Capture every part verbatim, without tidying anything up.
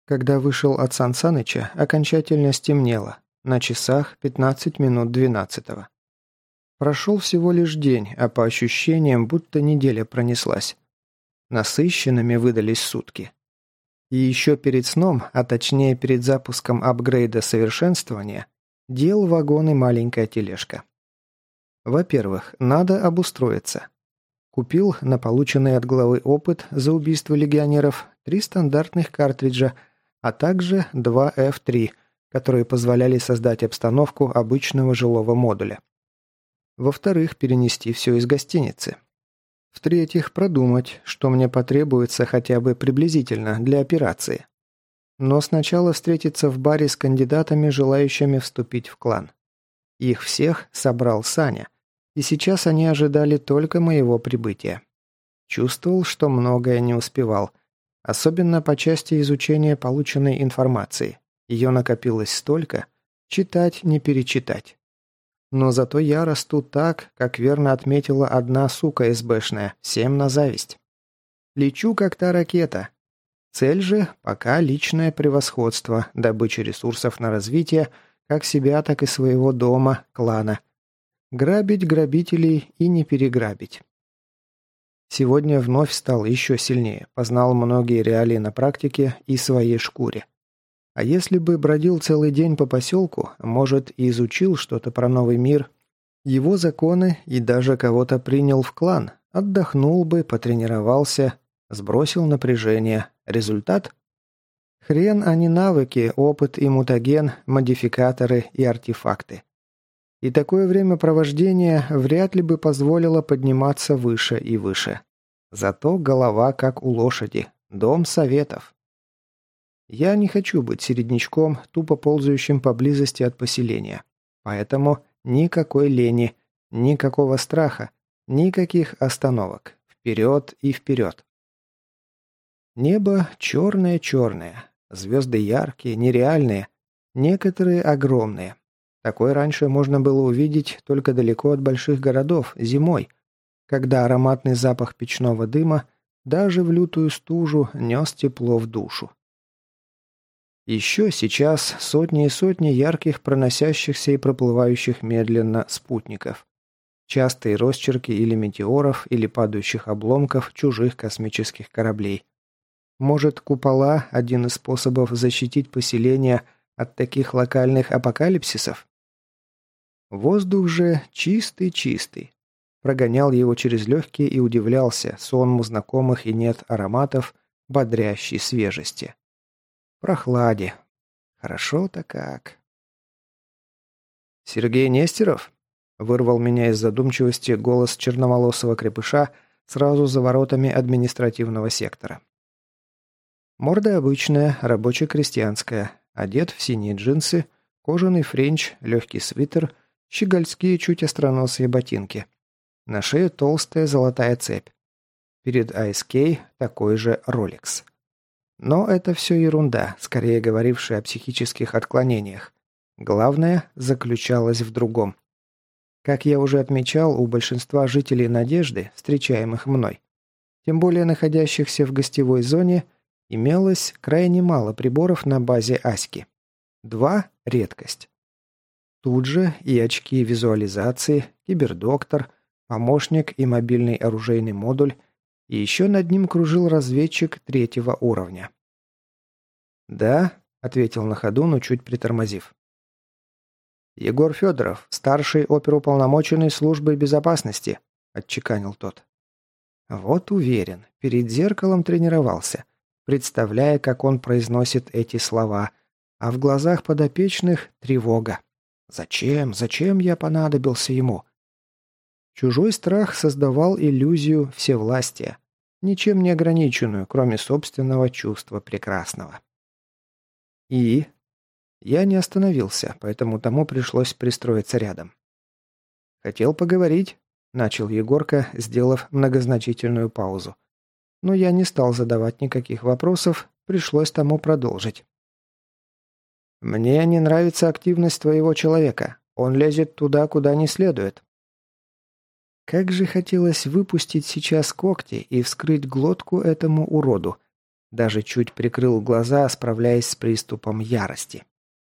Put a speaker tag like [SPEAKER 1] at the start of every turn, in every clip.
[SPEAKER 1] Когда вышел от Сан Саныча, окончательно стемнело. На часах пятнадцать минут двенадцатого. Прошел всего лишь день, а по ощущениям, будто неделя пронеслась. Насыщенными выдались сутки. И еще перед сном, а точнее перед запуском апгрейда совершенствования, дел вагон и маленькая тележка. Во-первых, надо обустроиться. Купил на полученный от главы опыт за убийство легионеров три стандартных картриджа, а также два эф три, которые позволяли создать обстановку обычного жилого модуля. Во-вторых, перенести все из гостиницы. В-третьих, продумать, что мне потребуется хотя бы приблизительно для операции. Но сначала встретиться в баре с кандидатами, желающими вступить в клан. Их всех собрал Саня, и сейчас они ожидали только моего прибытия. Чувствовал, что многое не успевал, особенно по части изучения полученной информации. Ее накопилось столько, читать не перечитать. Но зато я расту так, как верно отметила одна сука эсбэшная, всем на зависть. Лечу, как та ракета. Цель же пока личное превосходство, добыча ресурсов на развитие, как себя, так и своего дома, клана. Грабить грабителей и не переграбить. Сегодня вновь стал еще сильнее, познал многие реалии на практике и своей шкуре. А если бы бродил целый день по поселку, может, и изучил что-то про новый мир, его законы и даже кого-то принял в клан, отдохнул бы, потренировался, сбросил напряжение. Результат? Хрен, а не навыки, опыт и мутаген, модификаторы и артефакты. И такое времяпровождение вряд ли бы позволило подниматься выше и выше. Зато голова как у лошади, дом советов. Я не хочу быть середнячком, тупо ползающим поблизости от поселения. Поэтому никакой лени, никакого страха, никаких остановок. Вперед и вперед. Небо черное-черное. Звезды яркие, нереальные. Некоторые огромные. Такое раньше можно было увидеть только далеко от больших городов, зимой, когда ароматный запах печного дыма даже в лютую стужу нес тепло в душу. Еще сейчас сотни и сотни ярких проносящихся и проплывающих медленно спутников. Частые росчерки или метеоров, или падающих обломков чужих космических кораблей. Может, купола – один из способов защитить поселение от таких локальных апокалипсисов? Воздух же чистый-чистый. Прогонял его через легкие и удивлялся сонму знакомых и нет ароматов бодрящей свежести. Прохладе. Хорошо-то как. «Сергей Нестеров?» – вырвал меня из задумчивости голос черноволосого крепыша сразу за воротами административного сектора. Морда обычная, рабоче-крестьянская, одет в синие джинсы, кожаный френч, легкий свитер, щегольские чуть остроносые ботинки. На шее толстая золотая цепь. Перед эй эс кей такой же Rolex. Но это все ерунда, скорее говорившая о психических отклонениях. Главное заключалось в другом. Как я уже отмечал, у большинства жителей Надежды, встречаемых мной, тем более находящихся в гостевой зоне, имелось крайне мало приборов на базе Аськи. Два – редкость. Тут же и очки визуализации, кибердоктор, помощник и мобильный оружейный модуль, и еще над ним кружил разведчик третьего уровня. «Да», — ответил на ходу, но чуть притормозив. «Егор Федоров, старший оперуполномоченный службы безопасности», — отчеканил тот. Вот уверен, перед зеркалом тренировался, представляя, как он произносит эти слова, а в глазах подопечных тревога. Зачем, зачем я понадобился ему? Чужой страх создавал иллюзию всевластия, ничем не ограниченную, кроме собственного чувства прекрасного. И я не остановился, поэтому тому пришлось пристроиться рядом. «Хотел поговорить», — начал Егорка, сделав многозначительную паузу. Но я не стал задавать никаких вопросов, пришлось тому продолжить. «Мне не нравится активность твоего человека. Он лезет туда, куда не следует». Как же хотелось выпустить сейчас когти и вскрыть глотку этому уроду. Даже чуть прикрыл глаза, справляясь с приступом ярости.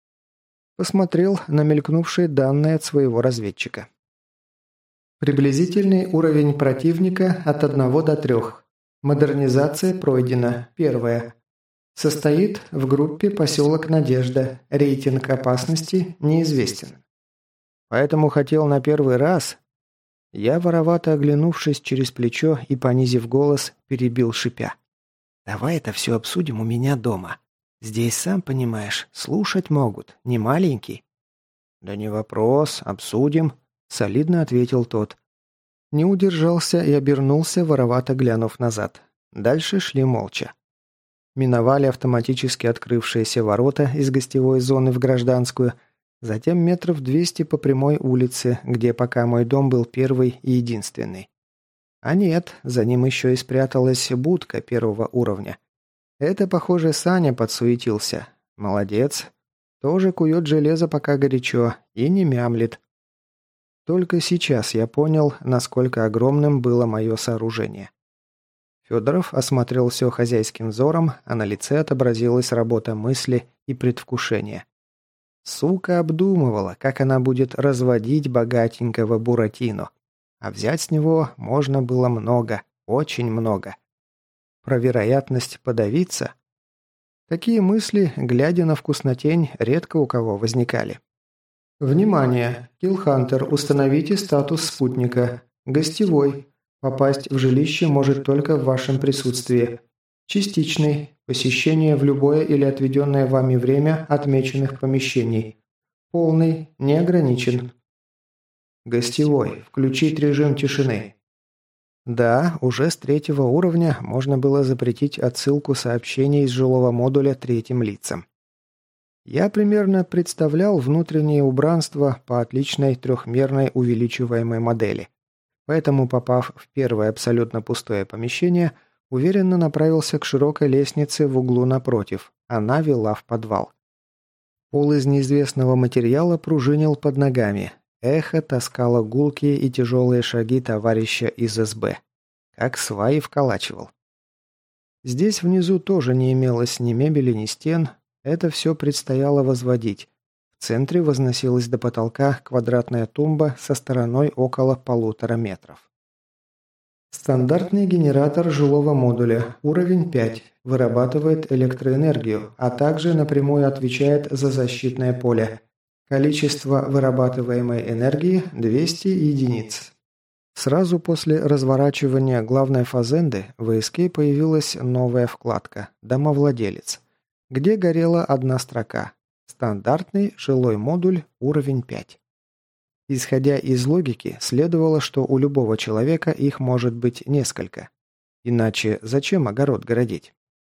[SPEAKER 1] Посмотрел на мелькнувшие данные от своего разведчика. Приблизительный уровень противника от одного до трёх. Модернизация пройдена. Первая. Состоит в группе «Поселок Надежда». Рейтинг опасности неизвестен. Поэтому хотел на первый раз. Я, воровато оглянувшись через плечо и понизив голос, перебил шипя. «Давай это все обсудим у меня дома. Здесь, сам понимаешь, слушать могут, не маленький». «Да не вопрос, обсудим», — солидно ответил тот. Не удержался и обернулся, воровато глянув назад. Дальше шли молча. Миновали автоматически открывшиеся ворота из гостевой зоны в гражданскую, затем метров двести по прямой улице, где пока мой дом был первый и единственный. А нет, за ним еще и спряталась будка первого уровня. Это, похоже, Саня подсуетился. Молодец. Тоже кует железо пока горячо и не мямлит. Только сейчас я понял, насколько огромным было мое сооружение. Федоров осмотрел все хозяйским взором, а на лице отобразилась работа мысли и предвкушения. Сука обдумывала, как она будет разводить богатенького Буратино. А взять с него можно было много, очень много. Про вероятность подавиться? Такие мысли, глядя на вкуснотень, редко у кого возникали. Внимание! Киллхантер, установите статус спутника. Гостевой. Попасть в жилище может только в вашем присутствии. Частичный. Посещение в любое или отведенное вами время отмеченных помещений. Полный. Не ограничен. Гостевой. Включить режим тишины. Да, уже с третьего уровня можно было запретить отсылку сообщений из жилого модуля третьим лицам. Я примерно представлял внутреннее убранство по отличной трехмерной увеличиваемой модели. Поэтому, попав в первое абсолютно пустое помещение, уверенно направился к широкой лестнице в углу напротив. Она вела в подвал. Пол из неизвестного материала пружинил под ногами. Эхо таскало гулкие и тяжелые шаги товарища из эс бэ. Как сваи вколачивал. Здесь внизу тоже не имелось ни мебели, ни стен. Это все предстояло возводить. В центре возносилась до потолка квадратная тумба со стороной около полутора метров. Стандартный генератор жилого модуля, уровень пять, вырабатывает электроэнергию, а также напрямую отвечает за защитное поле. Количество вырабатываемой энергии – двести единиц. Сразу после разворачивания главной фазенды в эске появилась новая вкладка «Домовладелец», где горела одна строка. Стандартный жилой модуль, уровень пять. Исходя из логики, следовало, что у любого человека их может быть несколько. Иначе зачем огород городить?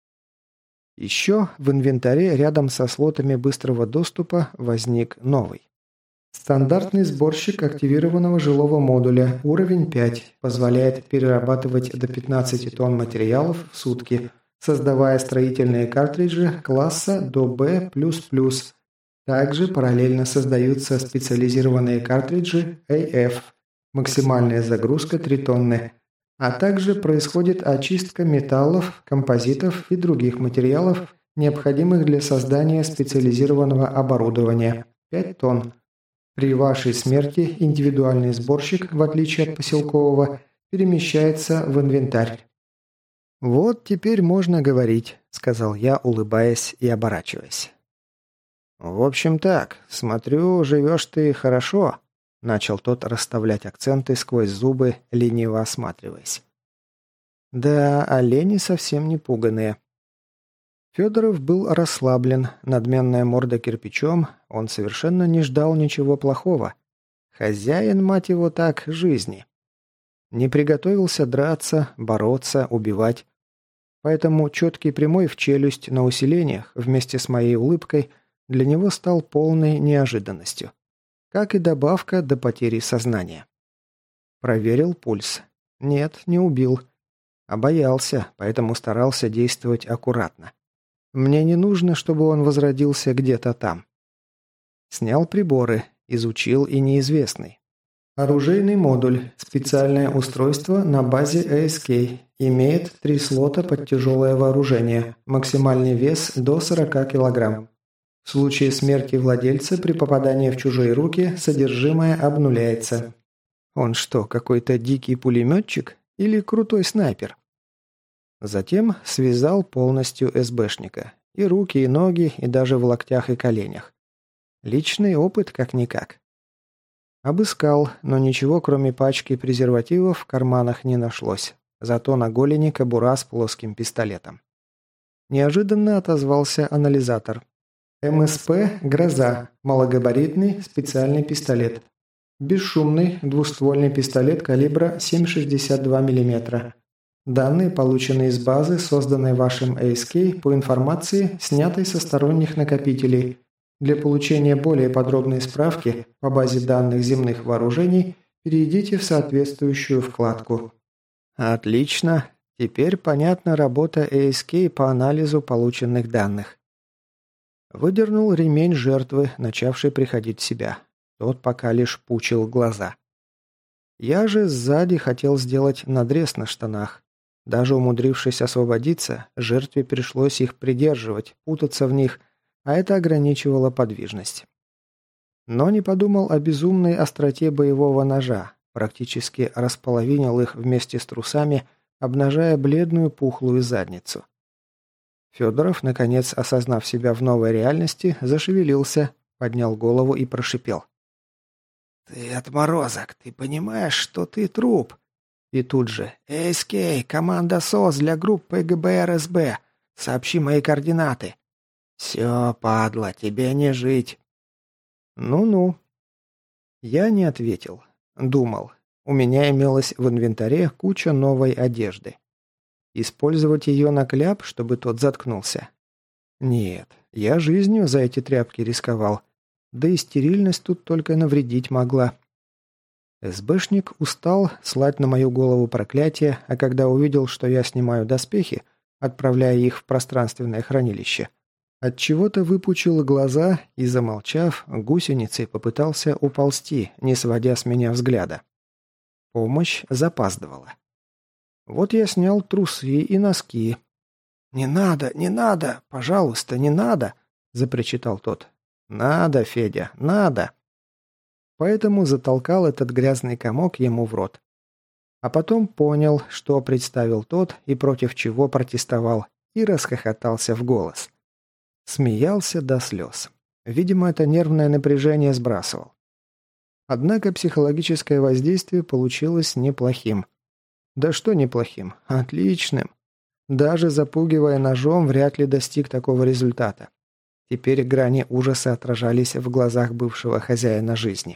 [SPEAKER 1] Еще в инвентаре рядом со слотами быстрого доступа возник новый. Стандартный сборщик активированного жилого модуля, уровень пять, позволяет перерабатывать до пятнадцати тонн материалов в сутки, создавая строительные картриджи класса до бэ плюс плюс. Также параллельно создаются специализированные картриджи эй эф, максимальная загрузка три тонны, а также происходит очистка металлов, композитов и других материалов, необходимых для создания специализированного оборудования пять тонн. При вашей смерти индивидуальный сборщик, в отличие от поселкового, перемещается в инвентарь. «Вот теперь можно говорить», — сказал я, улыбаясь и оборачиваясь. «В общем так, смотрю, живешь ты хорошо», — начал тот расставлять акценты сквозь зубы, лениво осматриваясь. «Да, олени совсем не пуганые». Федоров был расслаблен, надменная морда кирпичом, он совершенно не ждал ничего плохого. Хозяин, мать его так, жизни. Не приготовился драться, бороться, убивать. Поэтому четкий прямой в челюсть на усилениях вместе с моей улыбкой для него стал полной неожиданностью. Как и добавка до потери сознания. Проверил пульс. Нет, не убил. А боялся, поэтому старался действовать аккуратно. Мне не нужно, чтобы он возродился где-то там. Снял приборы, изучил и неизвестный. Оружейный модуль. Специальное устройство на базе эй эс кей. Имеет три слота под тяжелое вооружение. Максимальный вес до сорока килограмм. В случае смерти владельца при попадании в чужие руки содержимое обнуляется. Он что, какой-то дикий пулеметчик или крутой снайпер? Затем связал полностью СБшника. И руки, и ноги, и даже в локтях и коленях. Личный опыт как-никак. Обыскал, но ничего, кроме пачки презервативов, в карманах не нашлось. Зато на голени кобура с плоским пистолетом. Неожиданно отозвался анализатор. МСП «Гроза». Малогабаритный специальный пистолет. Бесшумный двуствольный пистолет калибра семь шестьдесят два миллиметра. Данные получены из базы, созданной вашим эй эс кей по информации, снятой со сторонних накопителей. Для получения более подробной справки по базе данных земных вооружений перейдите в соответствующую вкладку. Отлично. Теперь понятна работа эй эс кей по анализу полученных данных. Выдернул ремень жертвы, начавшей приходить в себя. Тот пока лишь пучил глаза. Я же сзади хотел сделать надрез на штанах. Даже умудрившись освободиться, жертве пришлось их придерживать, путаться в них, а это ограничивало подвижность. Но не подумал о безумной остроте боевого ножа, практически располовинил их вместе с трусами, обнажая бледную пухлую задницу. Федоров, наконец осознав себя в новой реальности, зашевелился, поднял голову и прошипел. «Ты отморозок, ты понимаешь, что ты труп?» И тут же «эй эс кей, команда СОС для группы гэ бэ эр эс бэ. Сообщи мои координаты». «Все, падла, тебе не жить». «Ну-ну». Я не ответил. Думал. У меня имелось в инвентаре куча новой одежды. Использовать ее на кляп, чтобы тот заткнулся? Нет, я жизнью за эти тряпки рисковал. Да и стерильность тут только навредить могла. СБшник устал слать на мою голову проклятие, а когда увидел, что я снимаю доспехи, отправляя их в пространственное хранилище, отчего-то выпучил глаза и, замолчав, гусеницей попытался уползти, не сводя с меня взгляда. Помощь запаздывала. Вот я снял трусы и носки. «Не надо, не надо, пожалуйста, не надо!» – запричитал тот. «Надо, Федя, надо!» Поэтому затолкал этот грязный комок ему в рот. А потом понял, что представил тот и против чего протестовал, и расхохотался в голос. Смеялся до слез. Видимо, это нервное напряжение сбрасывал. Однако психологическое воздействие получилось неплохим. Да что неплохим? Отличным. Даже запугивая ножом, вряд ли достиг такого результата. Теперь грани ужаса отражались в глазах бывшего хозяина жизни.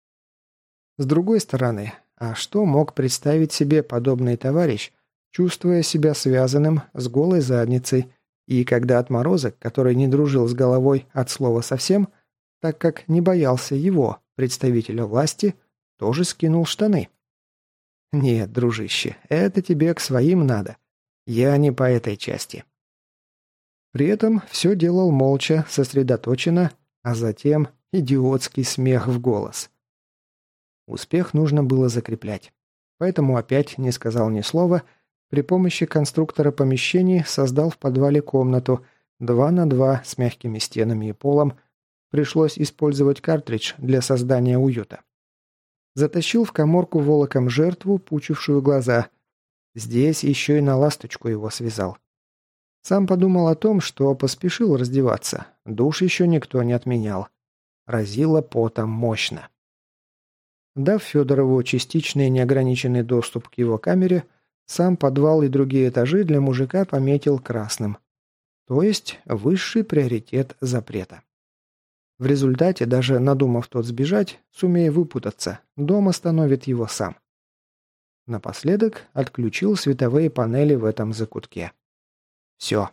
[SPEAKER 1] С другой стороны, а что мог представить себе подобный товарищ, чувствуя себя связанным с голой задницей, и когда отморозок, который не дружил с головой от слова совсем, так как не боялся его, представителя власти, тоже скинул штаны? Нет, дружище, это тебе к своим надо. Я не по этой части. При этом все делал молча, сосредоточенно, а затем идиотский смех в голос. Успех нужно было закреплять. Поэтому опять не сказал ни слова, при помощи конструктора помещений создал в подвале комнату два на два с мягкими стенами и полом. Пришлось использовать картридж для создания уюта. Затащил в каморку волоком жертву, пучившую глаза. Здесь еще и на ласточку его связал. Сам подумал о том, что поспешил раздеваться. Душ еще никто не отменял. Разило потом мощно. Дав Федорову частичный неограниченный доступ к его камере, сам подвал и другие этажи для мужика пометил красным. То есть высший приоритет запрета. В результате, даже надумав тот сбежать, сумея выпутаться, дом остановит его сам. Напоследок отключил световые панели в этом закутке. Все.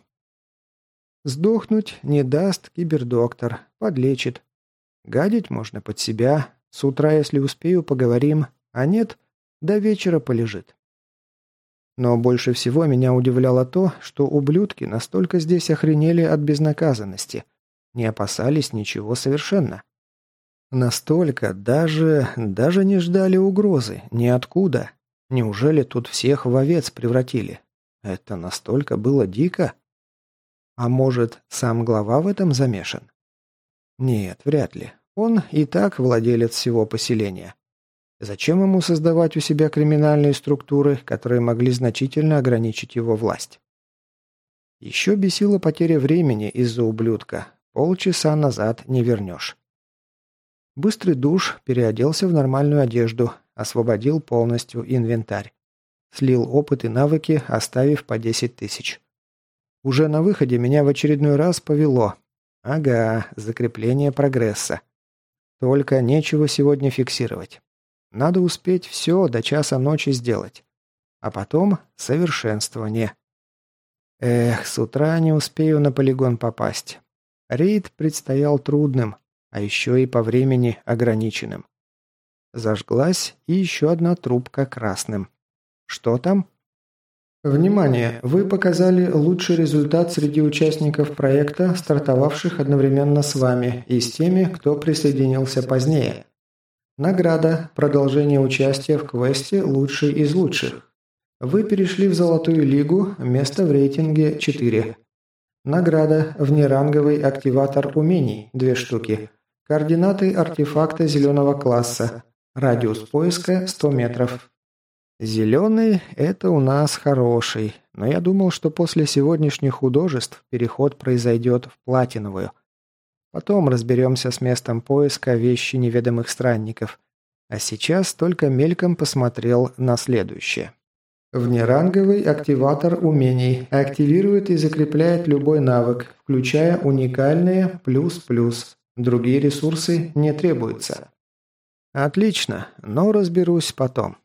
[SPEAKER 1] Сдохнуть не даст кибердоктор, подлечит. Гадить можно под себя. С утра, если успею, поговорим, а нет, до вечера полежит. Но больше всего меня удивляло то, что ублюдки настолько здесь охренели от безнаказанности, не опасались ничего совершенно. Настолько даже, даже не ждали угрозы, ниоткуда. Неужели тут всех в овец превратили? Это настолько было дико? А может, сам глава в этом замешан? Нет, вряд ли. Он и так владелец всего поселения. Зачем ему создавать у себя криминальные структуры, которые могли значительно ограничить его власть? Еще бесила потеря времени из-за ублюдка. Полчаса назад не вернешь. Быстрый душ, переоделся в нормальную одежду, освободил полностью инвентарь. Слил опыт и навыки, оставив по десять тысяч. Уже на выходе меня в очередной раз повело. Ага, закрепление прогресса. Только нечего сегодня фиксировать. Надо успеть все до часа ночи сделать. А потом совершенствование. Эх, с утра не успею на полигон попасть. Рейд предстоял трудным, а еще и по времени ограниченным. Зажглась и еще одна трубка красным. Что там? Внимание! Вы показали лучший результат среди участников проекта, стартовавших одновременно с вами, и с теми, кто присоединился позднее. Награда. Продолжение участия в квесте «Лучший из лучших». Вы перешли в Золотую Лигу, место в рейтинге четыре. Награда. Внеранговый активатор умений, две штуки. Координаты артефакта зеленого класса. Радиус поиска сто метров. Зеленый – это у нас хороший, но я думал, что после сегодняшних художеств переход произойдет в платиновую. Потом разберемся с местом поиска вещи неведомых странников. А сейчас только мельком посмотрел на следующее. Внеранговый активатор умений активирует и закрепляет любой навык, включая уникальные плюс-плюс. Другие ресурсы не требуются. Отлично, но разберусь потом.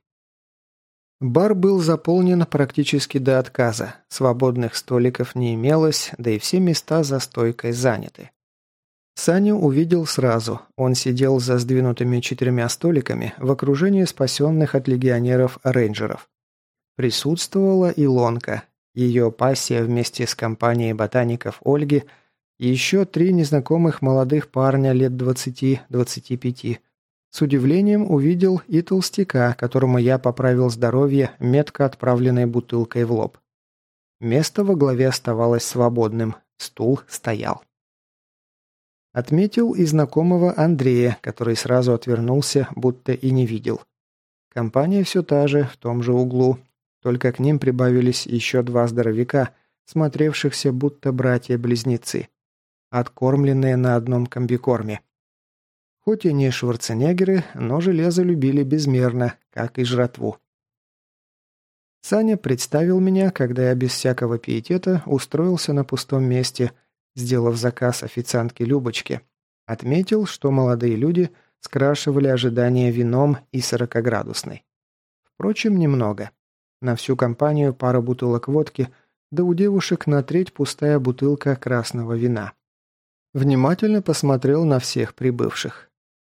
[SPEAKER 1] Бар был заполнен практически до отказа. Свободных столиков не имелось, да и все места за стойкой заняты. Саню увидел сразу. Он сидел за сдвинутыми четырьмя столиками в окружении спасенных от легионеров рейнджеров. Присутствовала Илонка, ее пассия вместе с компанией ботаников Ольги и еще три незнакомых молодых парня лет двадцати-двадцати пяти. С удивлением увидел и толстяка, которому я поправил здоровье, метко отправленной бутылкой в лоб. Место во главе оставалось свободным, стул стоял. Отметил и знакомого Андрея, который сразу отвернулся, будто и не видел. Компания все та же, в том же углу, только к ним прибавились еще два здоровяка, смотревшихся будто братья-близнецы, откормленные на одном комбикорме. Хоть и не шварценеггеры, но железо любили безмерно, как и жратву. Саня представил меня, когда я без всякого пиетета устроился на пустом месте, сделав заказ официантке Любочке. Отметил, что молодые люди скрашивали ожидания вином и сорокаградусной. Впрочем, немного. На всю компанию пара бутылок водки, да у девушек на треть пустая бутылка красного вина. Внимательно посмотрел на всех прибывших.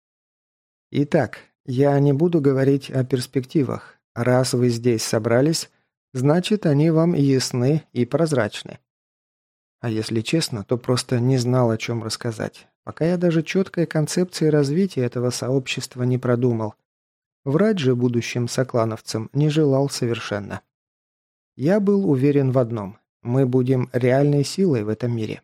[SPEAKER 1] Итак, я не буду говорить о перспективах. Раз вы здесь собрались, значит, они вам ясны и прозрачны. А если честно, то просто не знал, о чем рассказать, пока я даже четкой концепции развития этого сообщества не продумал. Врать же будущим соклановцам не желал совершенно. Я был уверен в одном – мы будем реальной силой в этом мире.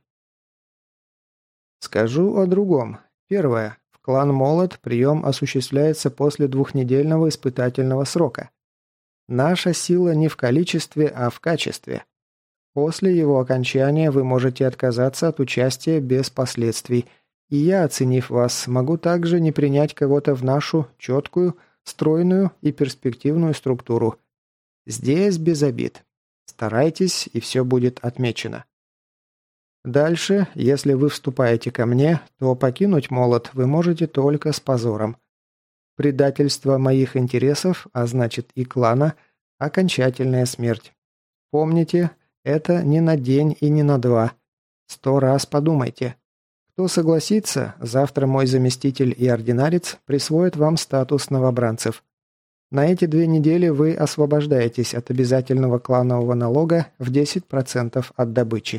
[SPEAKER 1] Скажу о другом. Первое. В клан Молот прием осуществляется после двухнедельного испытательного срока. Наша сила не в количестве, а в качестве. После его окончания вы можете отказаться от участия без последствий, и я, оценив вас, могу также не принять кого-то в нашу четкую, стройную и перспективную структуру. Здесь без обид. Старайтесь, и все будет отмечено. Дальше, если вы вступаете ко мне, то покинуть Молот вы можете только с позором. Предательство моих интересов, а значит и клана, окончательная смерть. Помните, это не на день и не на два. Сто раз подумайте. Кто согласится, завтра мой заместитель и ординарец присвоят вам статус новобранцев. На эти две недели вы освобождаетесь от обязательного кланового налога в десять процентов от добычи.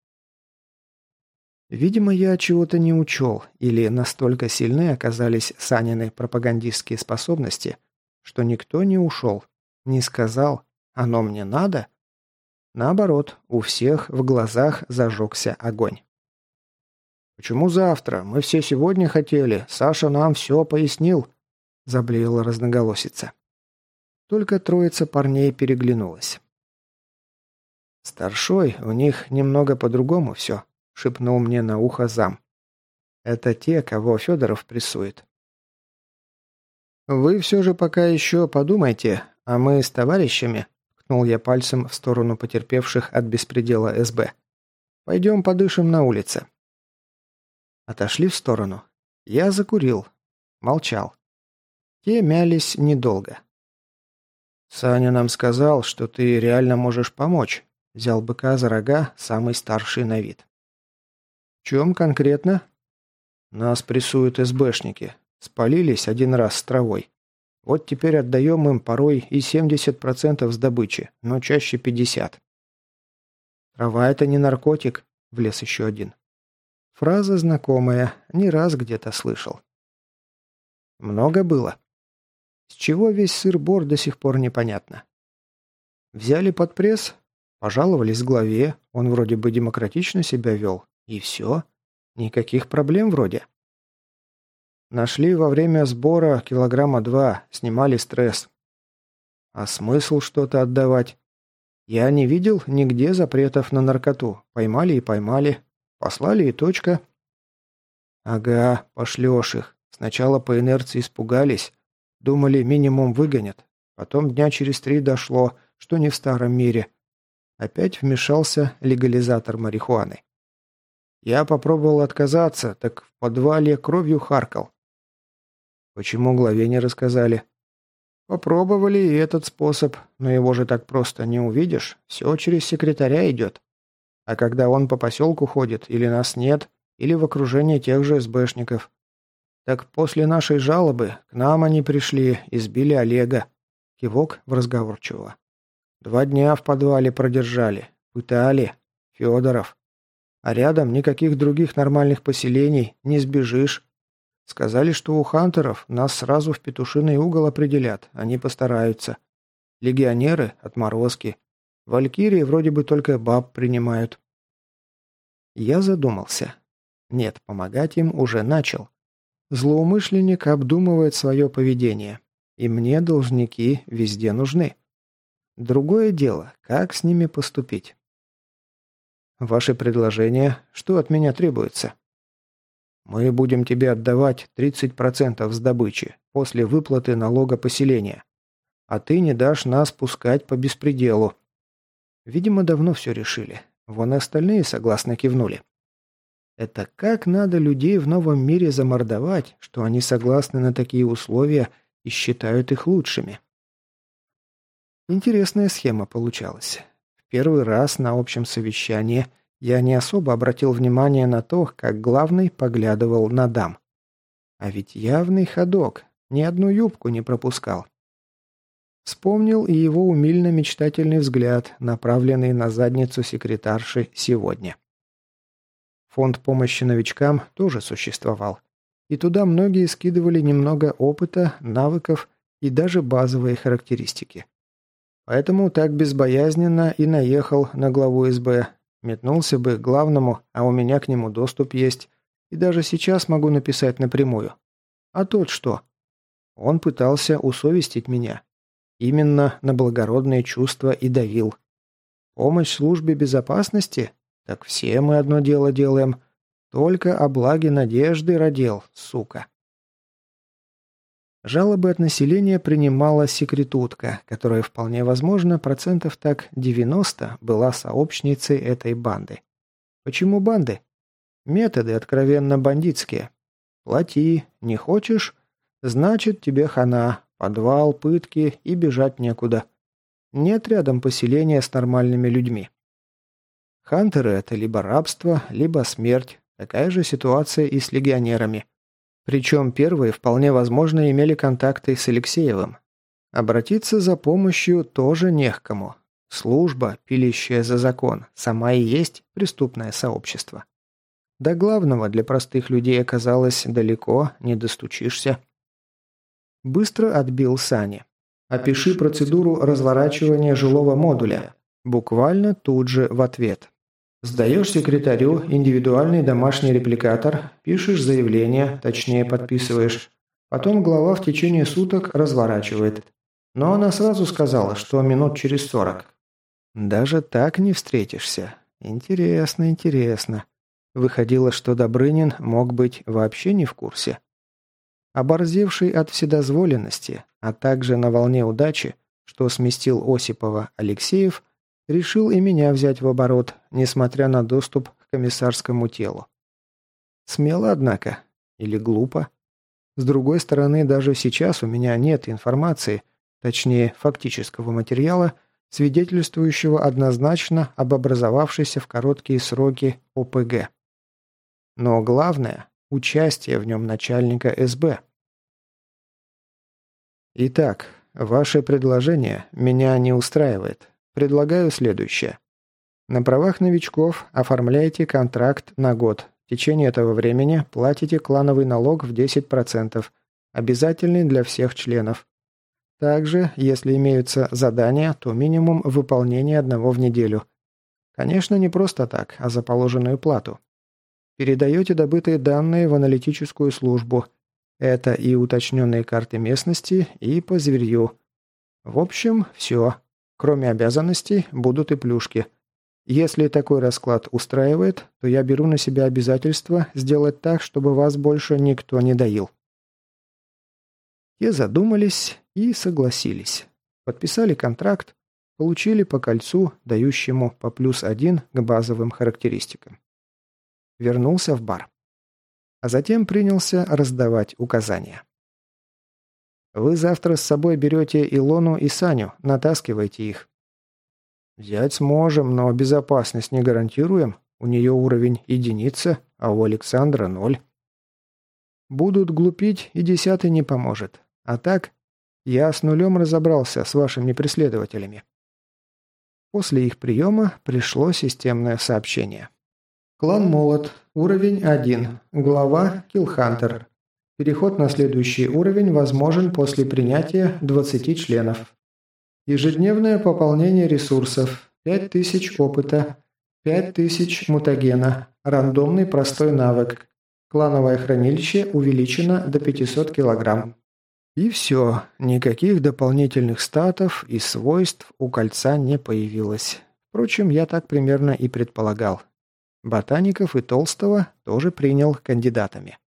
[SPEAKER 1] Видимо, я чего-то не учел, или настолько сильны оказались Санины пропагандистские способности, что никто не ушел. Не сказал? Оно мне надо? Наоборот, у всех в глазах зажегся огонь. «Почему завтра? Мы все сегодня хотели. Саша нам все пояснил», – заблеяла разноголосица. Только троица парней переглянулась. «Старшой, у них немного по-другому все», – шепнул мне на ухо зам. «Это те, кого Федоров прессует». «Вы все же пока еще подумайте, а мы с товарищами», – ткнул я пальцем в сторону потерпевших от беспредела эс бэ. «Пойдем подышим на улице». Отошли в сторону. Я закурил. Молчал. Те мялись недолго. «Саня нам сказал, что ты реально можешь помочь», – взял быка за рога самый старший на вид. «В чем конкретно?» «Нас прессуют эс бэшники. Спалились один раз с травой. Вот теперь отдаем им порой и семьдесят процентов с добычи, но чаще пятьдесят процентов». «Трава – это не наркотик», – влез еще один. Фраза знакомая, не раз где-то слышал. Много было. С чего весь сыр-бор до сих пор непонятно. Взяли под пресс, пожаловались главе, он вроде бы демократично себя вел, и все. Никаких проблем вроде. Нашли во время сбора килограмма два, снимали стресс. А смысл что-то отдавать? Я не видел нигде запретов на наркоту. Поймали и поймали. Послали и точка. Ага, пошлешь их. Сначала по инерции испугались. Думали, минимум выгонят. Потом дня через три дошло, что не в старом мире. Опять вмешался легализатор марихуаны. Я попробовал отказаться, так в подвале кровью харкал. Почему главе не рассказали? Попробовали и этот способ, но его же так просто не увидишь. Все через секретаря идет. А когда он по поселку ходит, или нас нет, или в окружении тех же эс бэшников. Так после нашей жалобы к нам они пришли, избили Олега. Кивок в разговорчивого. Два дня в подвале продержали. Пытали. Федоров. А рядом никаких других нормальных поселений, не сбежишь. Сказали, что у хантеров нас сразу в петушиный угол определят, они постараются. Легионеры – отморозки. Валькирии вроде бы только баб принимают. Я задумался. Нет, помогать им уже начал. Злоумышленник обдумывает свое поведение. И мне должники везде нужны. Другое дело, как с ними поступить. Ваши предложения, что от меня требуется? Мы будем тебе отдавать тридцать процентов с добычи после выплаты налога поселения. А ты не дашь нас пускать по беспределу. Видимо, давно все решили. Вон и остальные согласно кивнули. Это как надо людей в новом мире замордовать, что они согласны на такие условия и считают их лучшими. Интересная схема получалась. В первый раз на общем совещании я не особо обратил внимание на то, как главный поглядывал на дам. А ведь явный ходок, ни одну юбку не пропускал. Вспомнил и его умильно-мечтательный взгляд, направленный на задницу секретарши сегодня. Фонд помощи новичкам тоже существовал. И туда многие скидывали немного опыта, навыков и даже базовые характеристики. Поэтому так безбоязненно и наехал на главу эс бэ. Метнулся бы к главному, а у меня к нему доступ есть. И даже сейчас могу написать напрямую. А тот что? Он пытался усовестить меня. Именно на благородные чувства и давил. Помощь службе безопасности? Так все мы одно дело делаем. Только о благе надежды родил, сука. Жалобы от населения принимала секретутка, которая вполне возможно процентов так девяносто была сообщницей этой банды. Почему банды? Методы откровенно бандитские. Плати, не хочешь? Значит, тебе хана, подвал, пытки и бежать некуда. Нет рядом поселения с нормальными людьми. Хантеры – это либо рабство, либо смерть. Такая же ситуация и с легионерами. Причем первые вполне возможно имели контакты с Алексеевым. Обратиться за помощью тоже не к кому. Служба, пилящая за закон, сама и есть преступное сообщество. До главного для простых людей оказалось далеко, не достучишься. Быстро отбил Сани. Опиши процедуру разворачивания жилого модуля. Буквально тут же в ответ. Сдаешь секретарю индивидуальный домашний репликатор, пишешь заявление, точнее подписываешь. Потом глава в течение суток разворачивает. Но она сразу сказала, что минут через сорок. Даже так не встретишься. Интересно, интересно. Выходило, что Добрынин мог быть вообще не в курсе. Оборзевший от вседозволенности, а также на волне удачи, что сместил Осипова Алексеев, решил и меня взять в оборот, несмотря на доступ к комиссарскому телу. Смело, однако. Или глупо. С другой стороны, даже сейчас у меня нет информации, точнее, фактического материала, свидетельствующего однозначно об образовавшейся в короткие сроки О П Г. Но главное – участие в нем начальника С Б. Итак, ваше предложение меня не устраивает. Предлагаю следующее. На правах новичков оформляйте контракт на год. В течение этого времени платите клановый налог в десять процентов, обязательный для всех членов. Также, если имеются задания, то минимум выполнения одного в неделю. Конечно, не просто так, а за положенную плату. Передаете добытые данные в аналитическую службу. Это и уточненные карты местности, и по зверью. В общем, все. Кроме обязанностей, будут и плюшки. Если такой расклад устраивает, то я беру на себя обязательство сделать так, чтобы вас больше никто не доил. Те задумались и согласились. Подписали контракт, получили по кольцу, дающему по плюс один к базовым характеристикам. Вернулся в бар. А затем принялся раздавать указания. Вы завтра с собой берете Илону и Саню, натаскивайте их. Взять сможем, но безопасность не гарантируем. У нее уровень единица, а у Александра ноль. Будут глупить, и десятый не поможет. А так, я с нулем разобрался с вашими преследователями. После их приема пришло системное сообщение. Клан Молот. Уровень один. Глава Киллхантер. Переход на следующий уровень возможен после принятия двадцати членов. Ежедневное пополнение ресурсов. пять тысяч опыта. пять тысяч мутагена. Рандомный простой навык. Клановое хранилище увеличено до пятисот килограмм. И все. Никаких дополнительных статов и свойств у кольца не появилось. Впрочем, я так примерно и предполагал. Ботаников и Толстого тоже принял кандидатами.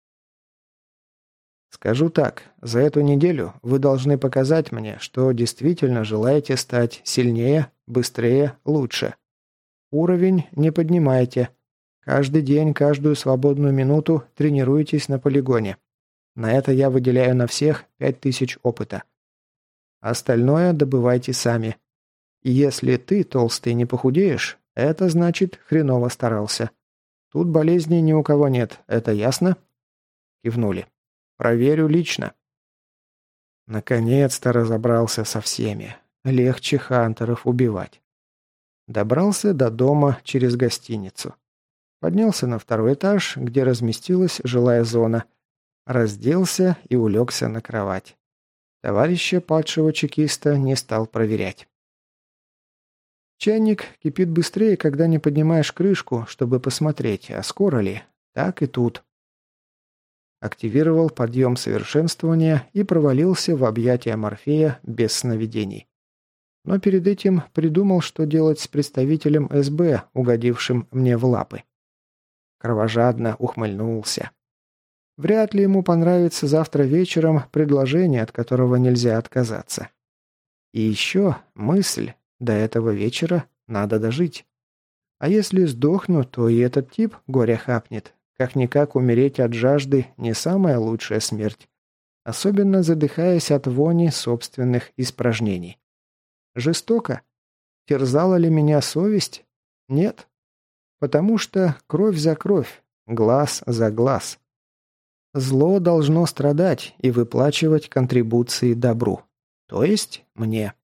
[SPEAKER 1] Скажу так, за эту неделю вы должны показать мне, что действительно желаете стать сильнее, быстрее, лучше. Уровень не поднимайте. Каждый день, каждую свободную минуту тренируйтесь на полигоне. На это я выделяю на всех пять тысяч опыта. Остальное добывайте сами. И если ты, Толстый, не похудеешь, это значит, хреново старался. Тут болезней ни у кого нет, это ясно? Кивнули. Проверю лично. Наконец-то разобрался со всеми. Легче хантеров убивать. Добрался до дома через гостиницу. Поднялся на второй этаж, где разместилась жилая зона. Разделся и улегся на кровать. Товарища падшего чекиста не стал проверять. Чайник кипит быстрее, когда не поднимаешь крышку, чтобы посмотреть, а скоро ли. Так и тут. Активировал подъем совершенствования и провалился в объятия Морфея без сновидений. Но перед этим придумал, что делать с представителем С Б, угодившим мне в лапы. Кровожадно ухмыльнулся. Вряд ли ему понравится завтра вечером предложение, от которого нельзя отказаться. И еще мысль. До этого вечера надо дожить. А если сдохну, то и этот тип горя хапнет. Как-никак умереть от жажды не самая лучшая смерть. Особенно задыхаясь от вони собственных испражнений. Жестоко? Терзала ли меня совесть? Нет. Потому что кровь за кровь, глаз за глаз. Зло должно страдать и выплачивать контрибуции добру. То есть мне.